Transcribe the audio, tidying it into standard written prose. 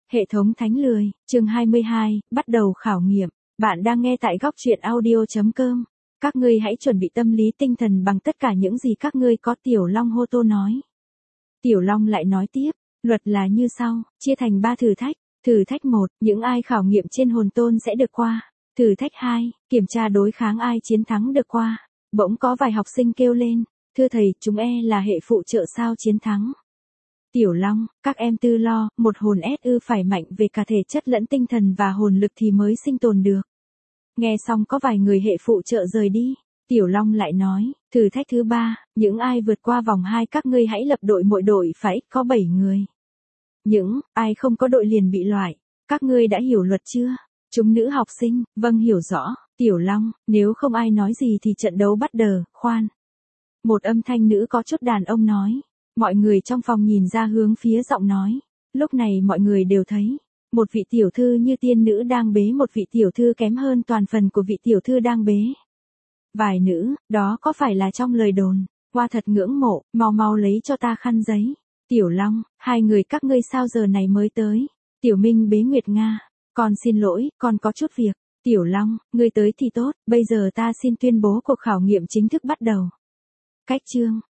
Hệ thống thánh lười, chương 22, bắt đầu khảo nghiệm. Bạn đang nghe tại góc truyện audio.com. Các ngươi hãy chuẩn bị tâm lý tinh thần bằng tất cả những gì các ngươi có. Tiểu Long hô tô nói. Tiểu Long lại nói tiếp, luật là như sau, chia thành 3 thử thách. Thử thách 1, những ai khảo nghiệm trên hồn tôn sẽ được qua. Thử thách 2, kiểm tra đối kháng ai chiến thắng được qua. Bỗng có vài học sinh kêu lên, thưa thầy, chúng là hệ phụ trợ sao chiến thắng. Tiểu Long, các em tư lo, một hồn SU phải mạnh về cả thể chất lẫn tinh thần và hồn lực thì mới sinh tồn được. Nghe xong có vài người hệ phụ trợ rời đi. Tiểu Long lại nói, thử thách thứ 3, những ai vượt qua vòng 2 các ngươi hãy lập đội, mỗi đội phải có 7 người. Những ai không có đội liền bị loại. Các ngươi đã hiểu luật chưa? Chúng nữ học sinh, vâng hiểu rõ. Tiểu Long, nếu không ai nói gì thì trận đấu bắt đầu. Khoan. Một âm thanh nữ có chút đàn ông nói. Mọi người trong phòng nhìn ra hướng phía giọng nói. Lúc này mọi người đều thấy, một vị tiểu thư như tiên nữ đang bế một vị tiểu thư kém hơn toàn phần của vị tiểu thư đang bế. Vài nữ, đó có phải là trong lời đồn? Qua thật ngưỡng mộ, mau mau lấy cho ta khăn giấy. Tiểu Long, hai người các ngươi sao giờ này mới tới? Tiểu Minh bế Nguyệt Nga. Con xin lỗi, con có chút việc. Tiểu Long, ngươi tới thì tốt, bây giờ ta xin tuyên bố cuộc khảo nghiệm chính thức bắt đầu. Cách chương.